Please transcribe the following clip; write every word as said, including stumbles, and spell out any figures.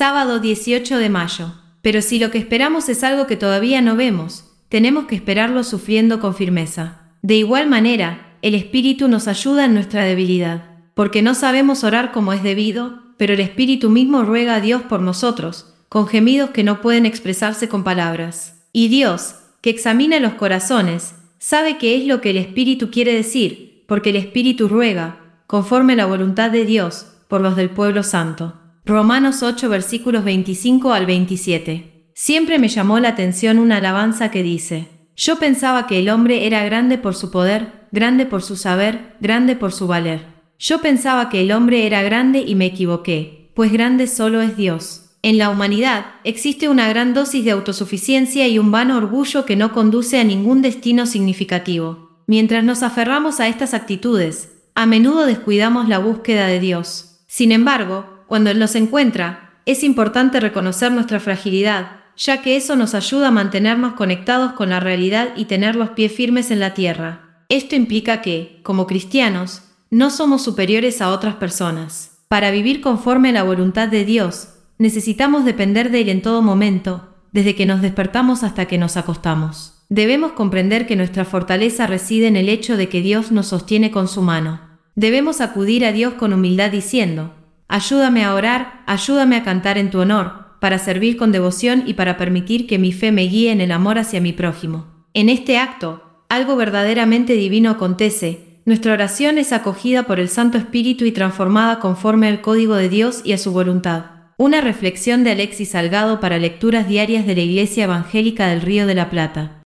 Sábado dieciocho de mayo. Pero si lo que esperamos es algo que todavía no vemos, tenemos que esperarlo sufriendo con firmeza. De igual manera, el Espíritu nos ayuda en nuestra debilidad, porque no sabemos orar como es debido, pero el Espíritu mismo ruega a Dios por nosotros, con gemidos que no pueden expresarse con palabras. Y Dios, que examina los corazones, sabe qué es lo que el Espíritu quiere decir, porque el Espíritu ruega, conforme a la voluntad de Dios, por los del pueblo santo. Romanos ocho versículos veinticinco al veintisiete. Siempre me llamó la atención una alabanza que dice: yo pensaba que el hombre era grande por su poder, grande por su saber, grande por su valer. Yo pensaba que el hombre era grande y me equivoqué, pues grande solo es Dios. En la humanidad existe una gran dosis de autosuficiencia y un vano orgullo que no conduce a ningún destino significativo. Mientras nos aferramos a estas actitudes, a menudo descuidamos la búsqueda de Dios. Sin embargo, cuando Él nos encuentra, es importante reconocer nuestra fragilidad, ya que eso nos ayuda a mantenernos conectados con la realidad y tener los pies firmes en la tierra. Esto implica que, como cristianos, no somos superiores a otras personas. Para vivir conforme a la voluntad de Dios, necesitamos depender de Él en todo momento, desde que nos despertamos hasta que nos acostamos. Debemos comprender que nuestra fortaleza reside en el hecho de que Dios nos sostiene con su mano. Debemos acudir a Dios con humildad diciendo: ayúdame a orar, ayúdame a cantar en tu honor, para servir con devoción y para permitir que mi fe me guíe en el amor hacia mi prójimo. En este acto, algo verdaderamente divino acontece. Nuestra oración es acogida por el Santo Espíritu y transformada conforme al código de Dios y a su voluntad. Una reflexión de Alexis Salgado para lecturas diarias de la Iglesia Evangélica del Río de la Plata.